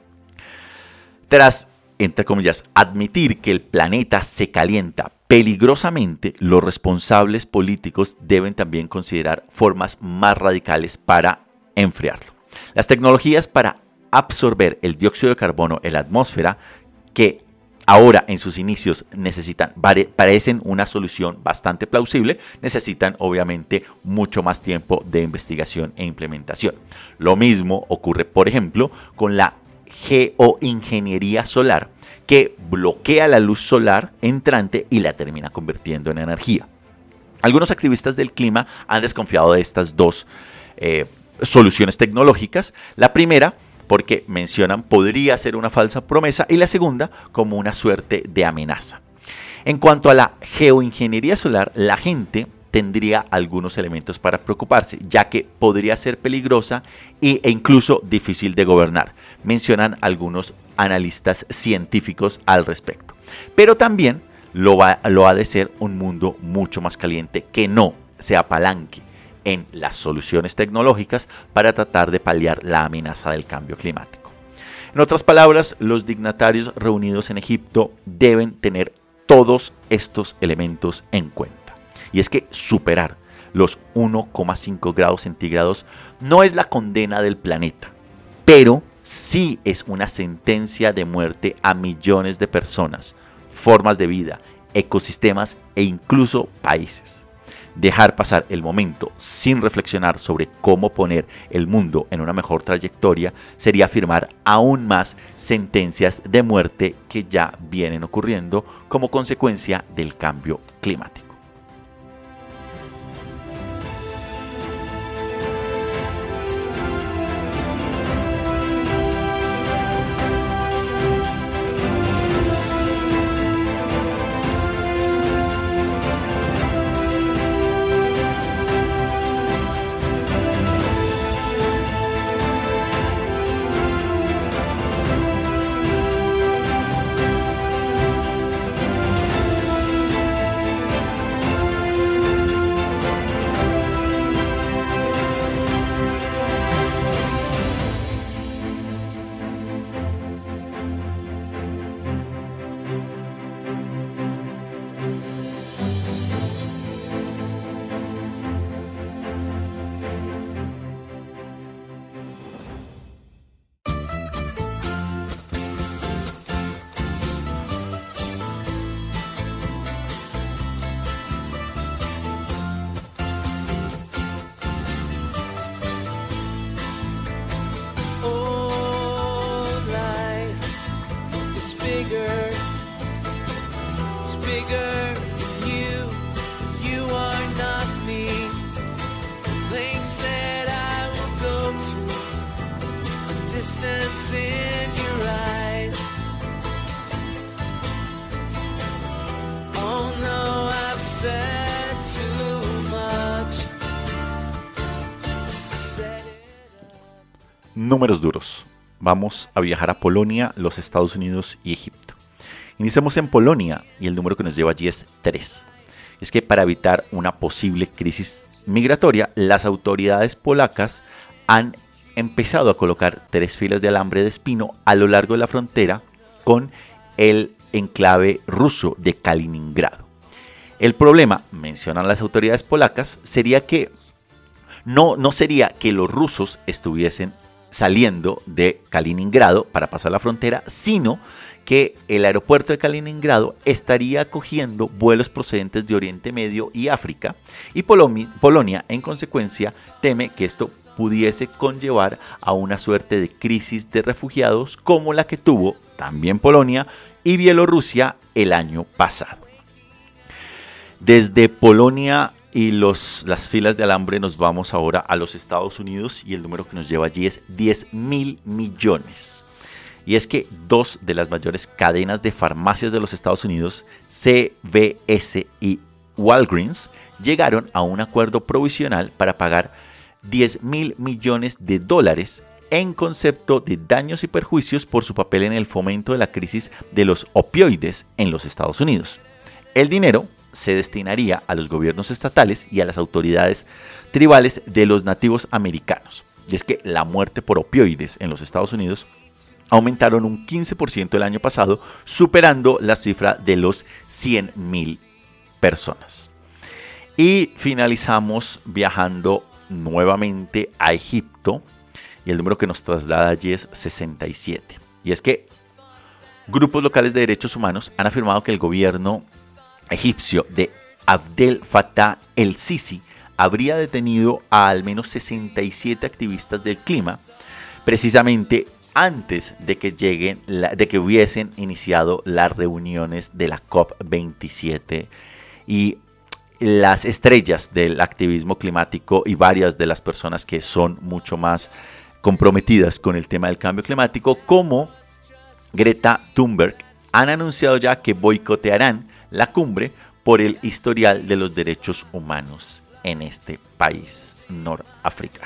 tras, entre comillas, admitir que el planeta se calienta peligrosamente, los responsables políticos deben también considerar formas más radicales para enfriarlo. Las tecnologías para absorber el dióxido de carbono en la atmósfera, que ahora en sus inicios parecen una solución bastante plausible, necesitan obviamente mucho más tiempo de investigación e implementación. Lo mismo ocurre, por ejemplo, con la geoingeniería solar, que bloquea la luz solar entrante y la termina convirtiendo en energía. Algunos activistas del clima han desconfiado de estas dos soluciones tecnológicas. La primera, porque mencionan podría ser una falsa promesa, y la segunda como una suerte de amenaza. En cuanto a la geoingeniería solar, la gente tendría algunos elementos para preocuparse, ya que podría ser peligrosa e incluso difícil de gobernar, mencionan algunos analistas científicos al respecto. Pero también lo ha de ser un mundo mucho más caliente que no se apalanque en las soluciones tecnológicas para tratar de paliar la amenaza del cambio climático. En otras palabras, los dignatarios reunidos en Egipto deben tener todos estos elementos en cuenta. Y es que superar los 1,5 grados centígrados no es la condena del planeta, pero sí es una sentencia de muerte a millones de personas, formas de vida, ecosistemas e incluso países. Dejar pasar el momento sin reflexionar sobre cómo poner el mundo en una mejor trayectoria sería firmar aún más sentencias de muerte que ya vienen ocurriendo como consecuencia del cambio climático. Números duros. Vamos a viajar a Polonia, los Estados Unidos y Egipto. Iniciamos en Polonia y el número que nos lleva allí es 3. Es que para evitar una posible crisis migratoria, las autoridades polacas han empezado a colocar 3 filas de alambre de espino a lo largo de la frontera con el enclave ruso de Kaliningrado. El problema, mencionan las autoridades polacas, sería que no sería que los rusos estuviesen saliendo de Kaliningrado para pasar la frontera, sino que el aeropuerto de Kaliningrado estaría acogiendo vuelos procedentes de Oriente Medio y África, y Polonia, en consecuencia, teme que esto pudiese conllevar a una suerte de crisis de refugiados como la que tuvo también Polonia y Bielorrusia el año pasado. Desde Polonia y las filas de alambre nos vamos ahora a los Estados Unidos y el número que nos lleva allí es 10.000 millones. Y es que 2 de las mayores cadenas de farmacias de los Estados Unidos, CVS y Walgreens, llegaron a un acuerdo provisional para pagar $10.000 millones en concepto de daños y perjuicios por su papel en el fomento de la crisis de los opioides en los Estados Unidos. El dinero se destinaría a los gobiernos estatales y a las autoridades tribales de los nativos americanos. Y es que la muerte por opioides en los Estados Unidos aumentaron un 15% el año pasado, superando la cifra de los 100.000 personas. Y finalizamos viajando nuevamente a Egipto y el número que nos traslada allí es 67. Y es que grupos locales de derechos humanos han afirmado que el gobierno egipcio de Abdel Fattah el-Sisi habría detenido a al menos 67 activistas del clima, precisamente antes de que hubiesen iniciado las reuniones de la COP27, y las estrellas del activismo climático y varias de las personas que son mucho más comprometidas con el tema del cambio climático, como Greta Thunberg, han anunciado ya que boicotearán la cumbre por el historial de los derechos humanos en este país norafricano.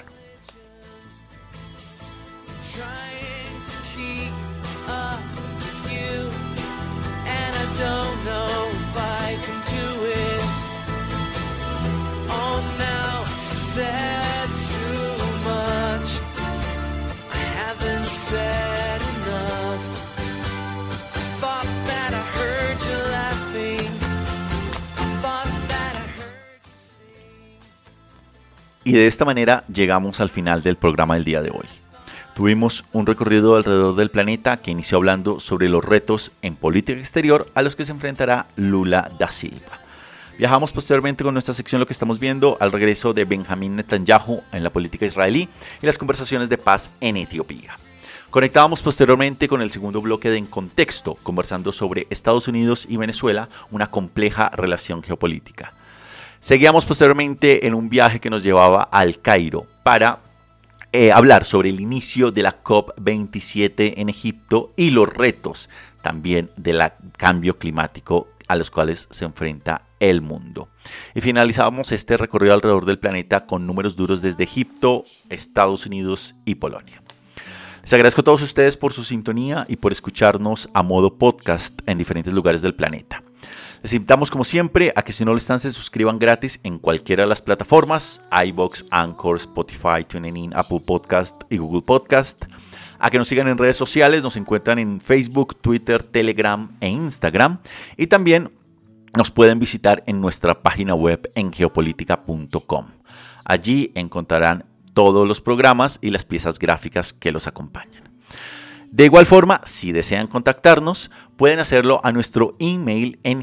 Y de esta manera llegamos al final del programa del día de hoy. Tuvimos un recorrido alrededor del planeta que inició hablando sobre los retos en política exterior a los que se enfrentará Lula da Silva. Viajamos posteriormente con nuestra sección Lo que estamos viendo al regreso de Benjamín Netanyahu en la política israelí y las conversaciones de paz en Etiopía. Conectábamos posteriormente con el segundo bloque de En Contexto, conversando sobre Estados Unidos y Venezuela, una compleja relación geopolítica. Seguíamos posteriormente en un viaje que nos llevaba al Cairo para hablar sobre el inicio de la COP27 en Egipto y los retos también del cambio climático a los cuales se enfrenta el mundo. Y finalizábamos este recorrido alrededor del planeta con números duros desde Egipto, Estados Unidos y Polonia. Les agradezco a todos ustedes por su sintonía y por escucharnos a modo podcast en diferentes lugares del planeta. Les invitamos como siempre a que si no lo están se suscriban gratis en cualquiera de las plataformas, iVoox, Anchor, Spotify, TuneIn, Apple Podcast y Google Podcast. A que nos sigan en redes sociales, nos encuentran en Facebook, Twitter, Telegram e Instagram. Y también nos pueden visitar en nuestra página web en geopolitica.com. Allí encontrarán todos los programas y las piezas gráficas que los acompañan. De igual forma, si desean contactarnos, pueden hacerlo a nuestro email en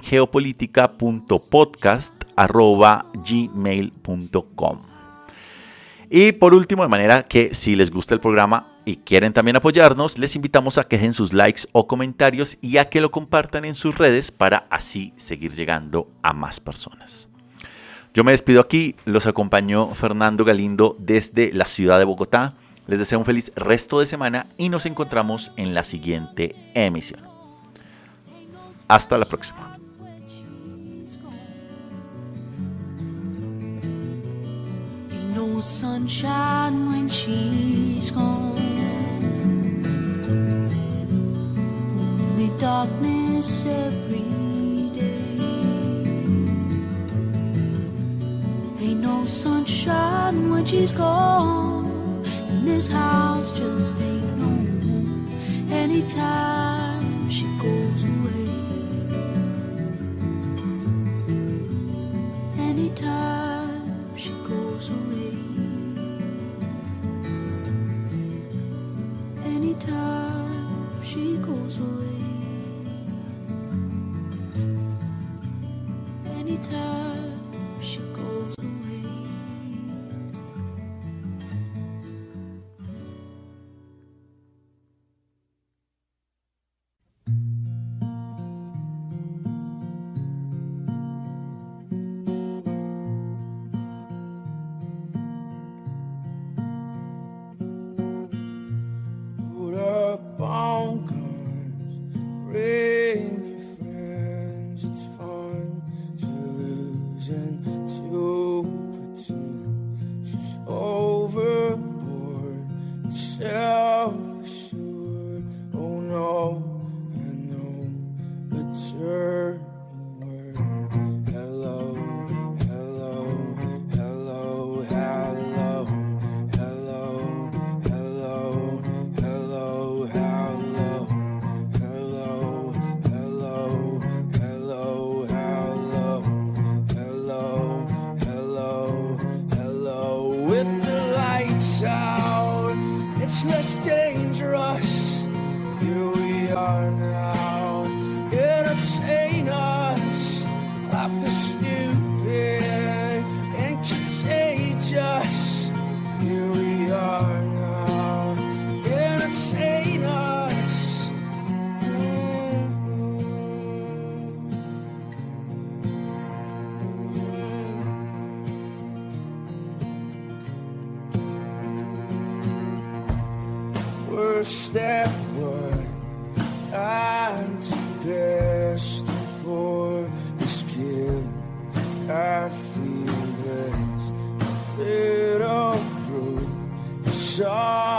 geopolitica.podcast@gmail.com. Y por último, de manera que si les gusta el programa y quieren también apoyarnos, les invitamos a que dejen sus likes o comentarios y a que lo compartan en sus redes para así seguir llegando a más personas. Yo me despido aquí, los acompañó Fernando Galindo desde la ciudad de Bogotá. Les deseo un feliz resto de semana y nos encontramos en la siguiente emisión. Hasta la próxima. Ain't no sunshine when she's gone. Only darkness every day. Ain't no sunshine when she's gone. This house just ain't no home anytime she goes away. Anytime she goes away. Anytime she goes away. Anytime she goes away. Step what I destined for this kid. I feel blessed. It all grew. Sorry.